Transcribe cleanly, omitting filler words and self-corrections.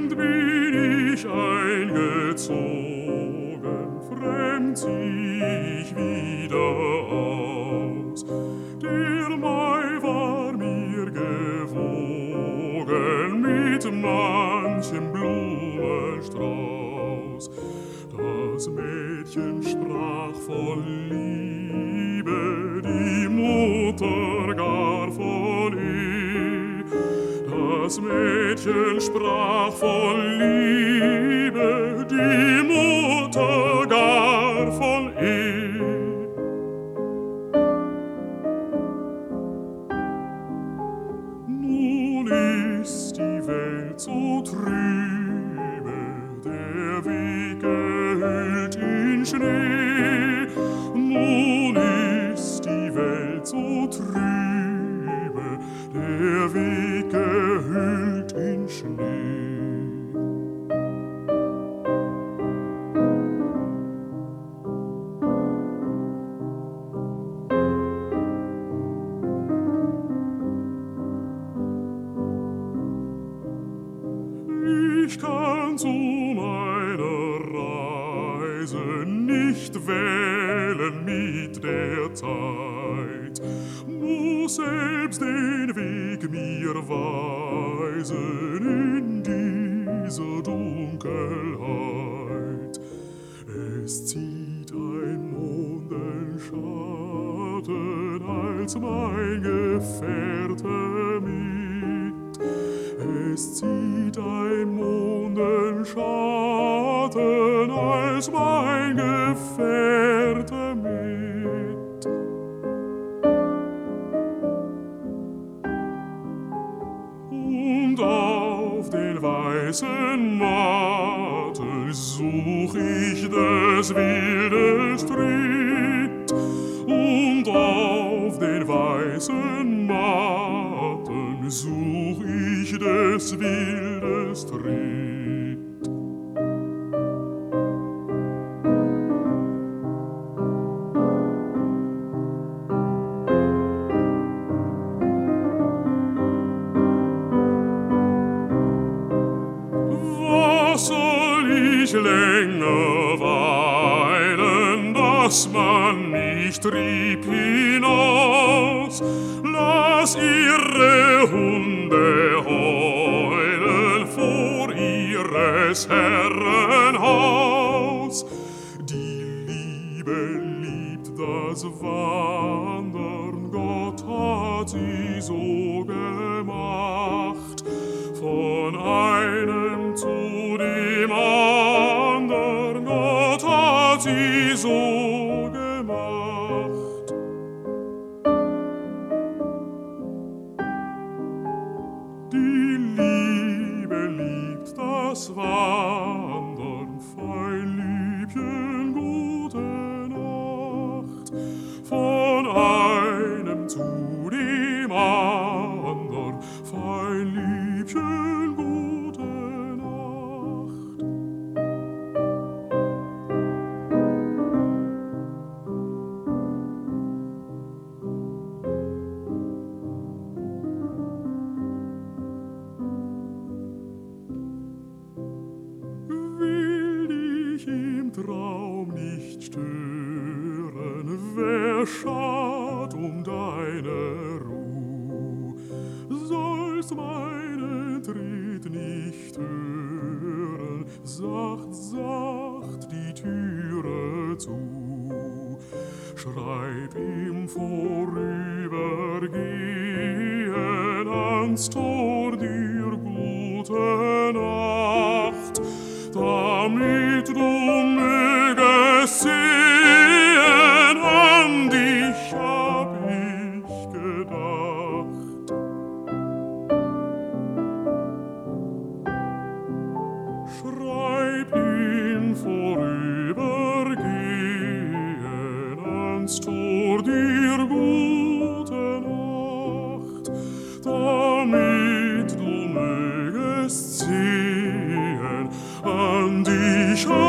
bin ich eingezogen, fremd zieh ich wieder aus. Der Mai war mir gewogen mit manchem Blumenstrauß. Das Mädchen sprach von Liebe, die Mutter gar von Ehe. Das Mädchen sprach von Liebe, die Mutter gar von Ehe. Nun ist die Welt so trübe, der Weg gehüllt in Schnee. Nun ist die Welt so trübe, der Weg gehüllt in Schnee. Ich kann zu meiner Reise nicht wählen mit der Zeit, muss selbst den Weg mir weisen in dieser Dunkelheit. Es zieht ein Mondenschatten als mein Gefährte mit. Es zieht ein Mondenschatten als mein Gefährte mit. Und auf den weißen Matten such ich des Wildes Tritt. Und auf den weißen Matten such ich des Wildes Tritt. Was soll ich länger weilen, dass man mich trieb hinaus? Lass ihre Hunde heulen vor ihres Herren Haus. Die Liebe liebt das Wandern, Gott hat sie so gemacht. Von einem zu dem andern, Gott hat sie so gemacht. Die Liebe liebt das Wandern, fein Liebchen, gute Nacht. Von einem zu dem andern, fein Liebchen, gute Nacht. Will dich im Traum nicht stören, wer schad um deine Ruh? Sollst meinen Tritt nicht hören, sacht, sacht die Türe zu. Schreib im Vorübergehen ans Tor dir gute Nacht, damit du mögest sehen, an dich hab ich gedacht. Schreib im Vorübergehen ans Tor dir gute Nacht, damit du mögest sehen, an dich